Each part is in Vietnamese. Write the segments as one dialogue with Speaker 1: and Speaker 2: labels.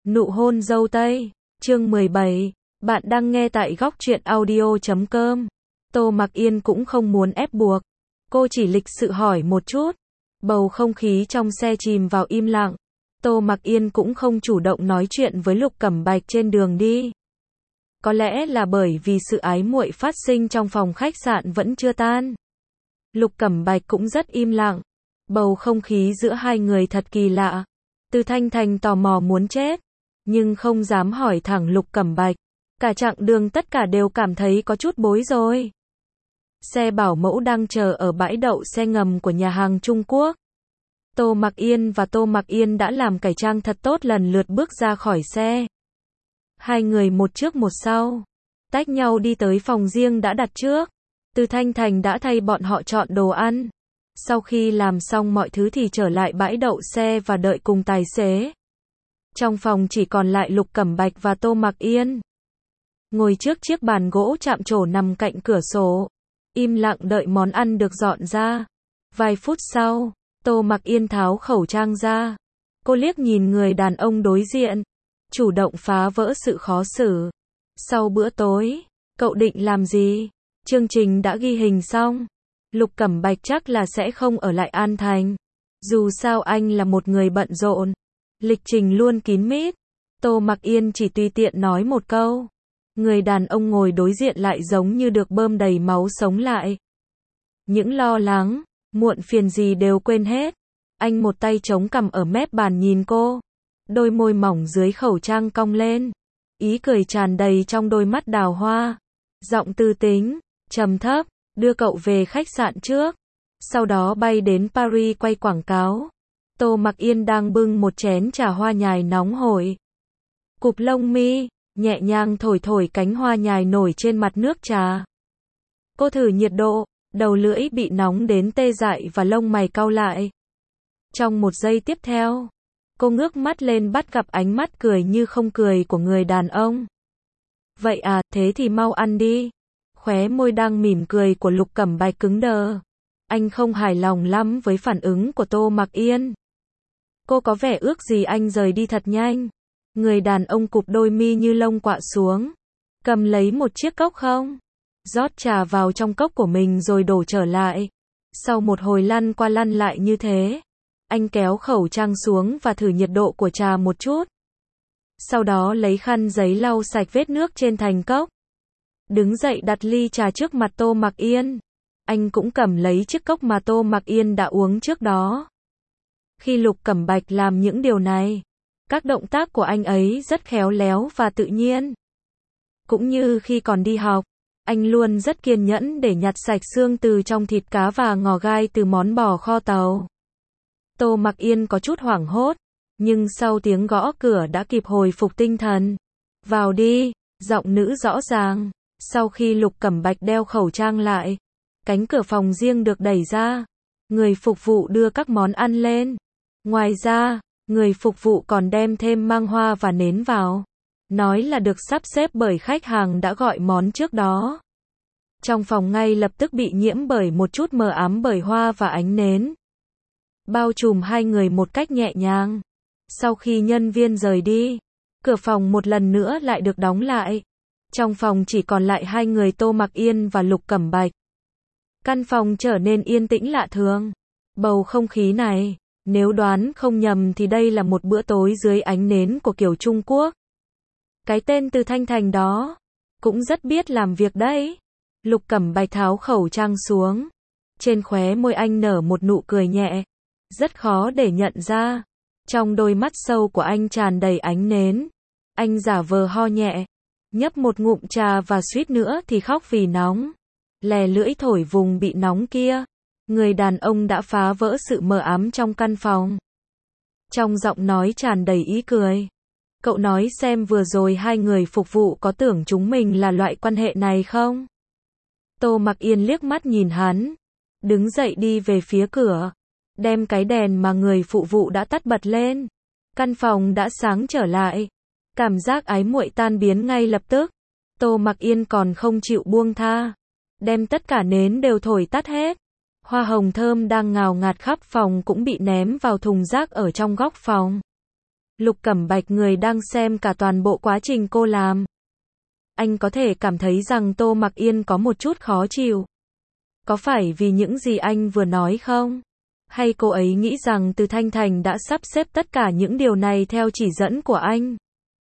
Speaker 1: Nụ hôn dâu tây, chương 17, bạn đang nghe tại góc truyện audio.com. Tô Mặc Yên cũng không muốn ép buộc, cô chỉ lịch sự hỏi một chút. Bầu không khí trong xe chìm vào im lặng. Tô Mặc Yên cũng không chủ động nói chuyện với Lục Cẩm Bạch trên đường đi. Có lẽ là bởi vì sự ái muội phát sinh trong phòng khách sạn vẫn chưa tan. Lục Cẩm Bạch cũng rất im lặng. Bầu không khí giữa hai người thật kỳ lạ. Từ Thanh Thành tò mò muốn chết, nhưng không dám hỏi thẳng Lục Cẩm Bạch. Cả chặng đường tất cả đều cảm thấy có chút bối rối. Xe bảo mẫu đang chờ ở bãi đậu xe ngầm của nhà hàng Trung Quốc. Tô Mặc Yên và Tô Mặc Yên đã làm cải trang thật tốt lần lượt bước ra khỏi xe. Hai người một trước một sau, tách nhau đi tới phòng riêng đã đặt trước. Từ Thanh Thành đã thay bọn họ chọn đồ ăn. Sau khi làm xong mọi thứ thì trở lại bãi đậu xe và đợi cùng tài xế. Trong phòng chỉ còn lại Lục Cẩm Bạch và Tô Mặc Yên. Ngồi trước chiếc bàn gỗ chạm trổ nằm cạnh cửa sổ, im lặng đợi món ăn được dọn ra. Vài phút sau, Tô Mặc Yên tháo khẩu trang ra. Cô liếc nhìn người đàn ông đối diện, chủ động phá vỡ sự khó xử. Sau bữa tối, cậu định làm gì? Chương trình đã ghi hình xong. Lục Cẩm Bạch chắc là sẽ không ở lại An Thành. Dù sao anh là một người bận rộn, lịch trình luôn kín mít. Tô Mặc Yên chỉ tùy tiện nói một câu. Người đàn ông ngồi đối diện lại giống như được bơm đầy máu sống lại. Những lo lắng, muộn phiền gì đều quên hết. Anh một tay chống cằm ở mép bàn nhìn cô. Đôi môi mỏng dưới khẩu trang cong lên. Ý cười tràn đầy trong đôi mắt đào hoa. Giọng tư tính, trầm thấp, đưa cậu về khách sạn trước. Sau đó bay đến Paris quay quảng cáo. Tô Mặc Yên đang bưng một chén trà hoa nhài nóng hổi. Cụp lông mi, nhẹ nhàng thổi thổi cánh hoa nhài nổi trên mặt nước trà. Cô thử nhiệt độ, đầu lưỡi bị nóng đến tê dại và lông mày cau lại. Trong một giây tiếp theo, cô ngước mắt lên bắt gặp ánh mắt cười như không cười của người đàn ông. Vậy à, thế thì mau ăn đi. Khóe môi đang mỉm cười của Lục Cẩm Bạch cứng đờ. Anh không hài lòng lắm với phản ứng của Tô Mặc Yên. Cô có vẻ ước gì anh rời đi thật nhanh. Người đàn ông cụp đôi mi như lông quạ xuống. Cầm lấy một chiếc cốc không? Rót trà vào trong cốc của mình rồi đổ trở lại. Sau một hồi lăn qua lăn lại như thế, anh kéo khẩu trang xuống và thử nhiệt độ của trà một chút. Sau đó lấy khăn giấy lau sạch vết nước trên thành cốc. Đứng dậy đặt ly trà trước mặt Tô Mặc Yên. Anh cũng cầm lấy chiếc cốc mà Tô Mặc Yên đã uống trước đó. Khi Lục Cẩm Bạch làm những điều này, các động tác của anh ấy rất khéo léo và tự nhiên. Cũng như khi còn đi học, anh luôn rất kiên nhẫn để nhặt sạch xương từ trong thịt cá và ngò gai từ món bò kho tàu. Tô Mặc Yên có chút hoảng hốt, nhưng sau tiếng gõ cửa đã kịp hồi phục tinh thần. Vào đi, giọng nữ rõ ràng. Sau khi Lục Cẩm Bạch đeo khẩu trang lại, cánh cửa phòng riêng được đẩy ra. Người phục vụ đưa các món ăn lên. Ngoài ra, người phục vụ còn đem thêm mang hoa và nến vào. Nói là được sắp xếp bởi khách hàng đã gọi món trước đó. Trong phòng ngay lập tức bị nhiễm bởi một chút mờ ám bởi hoa và ánh nến. Bao trùm hai người một cách nhẹ nhàng. Sau khi nhân viên rời đi, cửa phòng một lần nữa lại được đóng lại. Trong phòng chỉ còn lại hai người Tô Mặc Yên và Lục Cẩm Bạch. Căn phòng trở nên yên tĩnh lạ thường. Bầu không khí này, nếu đoán không nhầm thì đây là một bữa tối dưới ánh nến của kiểu Trung Quốc. Cái tên Từ Thanh Thành đó, cũng rất biết làm việc đấy. Lục Cẩm Bạch tháo khẩu trang xuống. Trên khóe môi anh nở một nụ cười nhẹ. Rất khó để nhận ra. Trong đôi mắt sâu của anh tràn đầy ánh nến. Anh giả vờ ho nhẹ. Nhấp một ngụm trà và suýt nữa thì khóc vì nóng. Lè lưỡi thổi vùng bị nóng kia. Người đàn ông đã phá vỡ sự mờ ám trong căn phòng. Trong giọng nói tràn đầy ý cười. Cậu nói xem vừa rồi hai người phục vụ có tưởng chúng mình là loại quan hệ này không? Tô Mặc Yên liếc mắt nhìn hắn. Đứng dậy đi về phía cửa. Đem cái đèn mà người phụ vụ đã tắt bật lên. Căn phòng đã sáng trở lại. Cảm giác ái muội tan biến ngay lập tức. Tô Mặc Yên còn không chịu buông tha. Đem tất cả nến đều thổi tắt hết. Hoa hồng thơm đang ngào ngạt khắp phòng cũng bị ném vào thùng rác ở trong góc phòng. Lục Cẩm Bạch người đang xem cả toàn bộ quá trình cô làm. Anh có thể cảm thấy rằng Tô Mặc Yên có một chút khó chịu. Có phải vì những gì anh vừa nói không? Hay cô ấy nghĩ rằng Từ Thanh Thành đã sắp xếp tất cả những điều này theo chỉ dẫn của anh?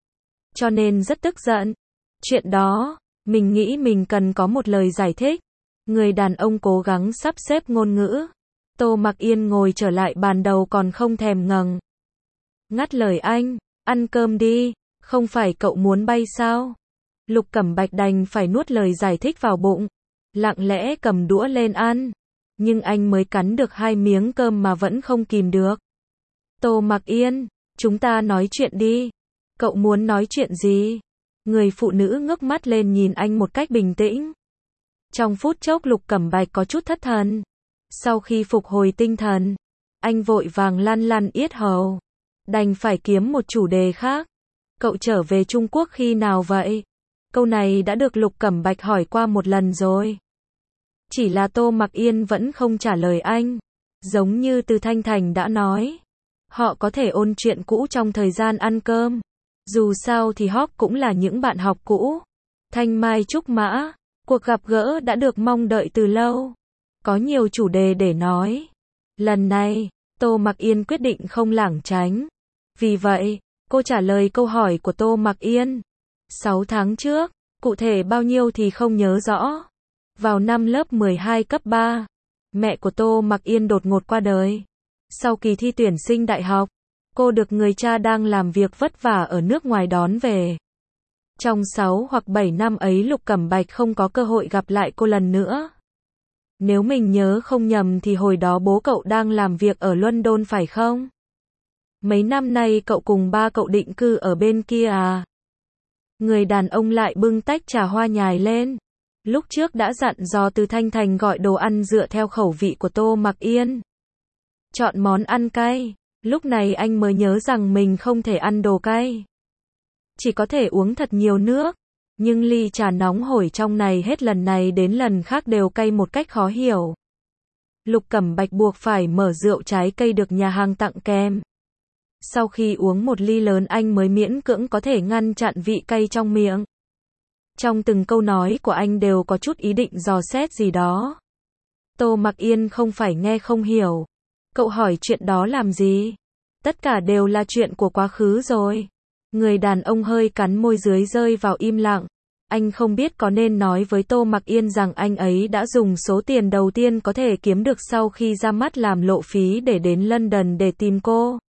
Speaker 1: Cho nên rất tức giận. Chuyện đó, mình nghĩ mình cần có một lời giải thích. Người đàn ông cố gắng sắp xếp ngôn ngữ. Tô Mặc Yên ngồi trở lại bàn đầu còn không thèm ngẩng. Ngắt lời anh, ăn cơm đi, không phải cậu muốn bay sao? Lục Cẩm Bạch đành phải nuốt lời giải thích vào bụng, lặng lẽ cầm đũa lên ăn. Nhưng anh mới cắn được 2 miếng cơm mà vẫn không kìm được. Tô Mặc Yên, chúng ta nói chuyện đi. Cậu muốn nói chuyện gì? Người phụ nữ ngước mắt lên nhìn anh một cách bình tĩnh. Trong phút chốc Lục Cẩm Bạch có chút thất thần. Sau khi phục hồi tinh thần, anh vội vàng lăn lăn yết hầu. Đành phải kiếm một chủ đề khác. Cậu trở về Trung Quốc khi nào vậy? Câu này đã được Lục Cẩm Bạch hỏi qua một lần rồi. Chỉ là Tô Mặc Yên vẫn không trả lời anh. Giống như Từ Thanh Thành đã nói. Họ có thể ôn chuyện cũ trong thời gian ăn cơm. Dù sao thì họ cũng là những bạn học cũ. Thanh Mai Trúc Mã. Cuộc gặp gỡ đã được mong đợi từ lâu. Có nhiều chủ đề để nói. Lần này, Tô Mặc Yên quyết định không lảng tránh. Vì vậy, cô trả lời câu hỏi của Tô Mặc Yên. 6 tháng trước, cụ thể bao nhiêu thì không nhớ rõ. Vào năm lớp 12 cấp 3, mẹ của Tô Mặc Yên đột ngột qua đời. Sau kỳ thi tuyển sinh đại học, cô được người cha đang làm việc vất vả ở nước ngoài đón về. Trong 6 hoặc 7 năm ấy Lục Cẩm Bạch không có cơ hội gặp lại cô lần nữa. Nếu mình nhớ không nhầm thì hồi đó bố cậu đang làm việc ở London phải không? Mấy năm nay cậu cùng ba cậu định cư ở bên kia à? Người đàn ông lại bưng tách trà hoa nhài lên. Lúc trước đã dặn dò Từ Thanh Thành gọi đồ ăn dựa theo khẩu vị của Tô Mặc Yên. Chọn món ăn cay. Lúc này anh mới nhớ rằng mình không thể ăn đồ cay. Chỉ có thể uống thật nhiều nước. Nhưng ly trà nóng hổi trong này hết lần này đến lần khác đều cay một cách khó hiểu. Lục Cẩm Bạch buộc phải mở rượu trái cây được nhà hàng tặng kèm. Sau khi uống một ly lớn anh mới miễn cưỡng có thể ngăn chặn vị cay trong miệng. Trong từng câu nói của anh đều có chút ý định dò xét gì đó. Tô Mặc Yên không phải nghe không hiểu. Cậu hỏi chuyện đó làm gì? Tất cả đều là chuyện của quá khứ rồi. Người đàn ông hơi cắn môi dưới rơi vào im lặng. Anh không biết có nên nói với Tô Mặc Yên rằng anh ấy đã dùng số tiền đầu tiên có thể kiếm được sau khi ra mắt làm lộ phí để đến London để tìm cô.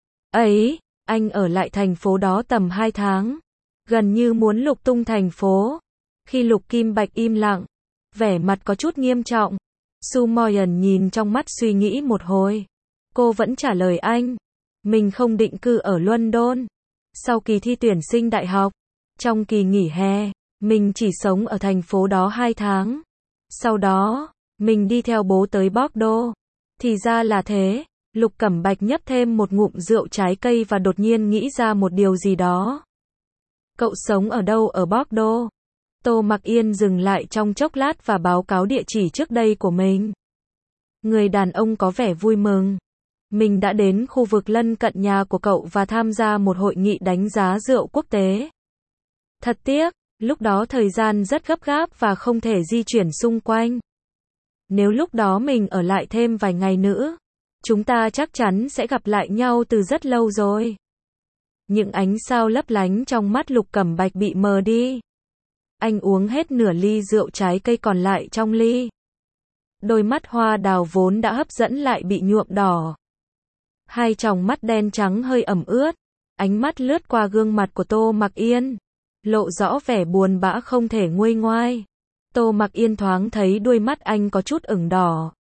Speaker 1: Ấy, anh ở lại thành phố đó tầm 2 tháng. Gần như muốn lục tung thành phố. Khi Lục Kim Bạch im lặng, vẻ mặt có chút nghiêm trọng. Su Moyen nhìn trong mắt suy nghĩ một hồi. Cô vẫn trả lời anh. Mình không định cư ở London. Sau kỳ thi tuyển sinh đại học, trong kỳ nghỉ hè, mình chỉ sống ở thành phố đó 2 tháng. Sau đó, mình đi theo bố tới Bordeaux. Thì ra là thế. Lục Cẩm Bạch nhấp thêm một ngụm rượu trái cây và đột nhiên nghĩ ra một điều gì đó. Cậu sống ở đâu ở Bordeaux? Tô Mặc Yên dừng lại trong chốc lát và báo cáo địa chỉ trước đây của mình. Người đàn ông có vẻ vui mừng. Mình đã đến khu vực lân cận nhà của cậu và tham gia một hội nghị đánh giá rượu quốc tế. Thật tiếc, lúc đó thời gian rất gấp gáp và không thể di chuyển xung quanh. Nếu lúc đó mình ở lại thêm vài ngày nữa, chúng ta chắc chắn sẽ gặp lại nhau từ rất lâu rồi. Những ánh sao lấp lánh trong mắt Lục Cẩm Bạch bị mờ đi. Anh uống hết nửa ly rượu trái cây còn lại trong ly. Đôi mắt hoa đào vốn đã hấp dẫn lại bị nhuộm đỏ. Hai tròng mắt đen trắng hơi ẩm ướt. Ánh mắt lướt qua gương mặt của Tô Mặc Yên. Lộ rõ vẻ buồn bã không thể nguôi ngoai. Tô Mặc Yên thoáng thấy đôi mắt anh có chút ửng đỏ.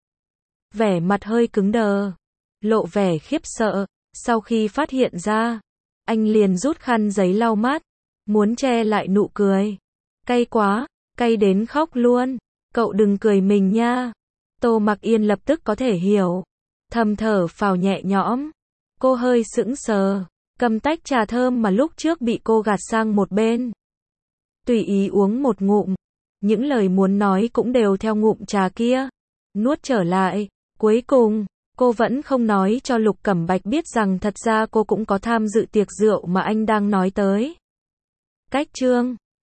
Speaker 1: Vẻ mặt hơi cứng đờ. Lộ vẻ khiếp sợ. Sau khi phát hiện ra, anh liền rút khăn giấy lau mắt. Muốn che lại nụ cười. Cay quá, cay đến khóc luôn. Cậu đừng cười mình nha. Tô Mặc Yên lập tức có thể hiểu. Thầm thở phào nhẹ nhõm. Cô hơi sững sờ. Cầm tách trà thơm mà lúc trước bị cô gạt sang một bên. Tùy ý uống một ngụm. Những lời muốn nói cũng đều theo ngụm trà kia. Nuốt trở lại. Cuối cùng, Cô vẫn không nói cho Lục Cẩm Bạch biết rằng thật ra cô cũng có tham dự tiệc rượu mà anh đang nói tới. Cách chương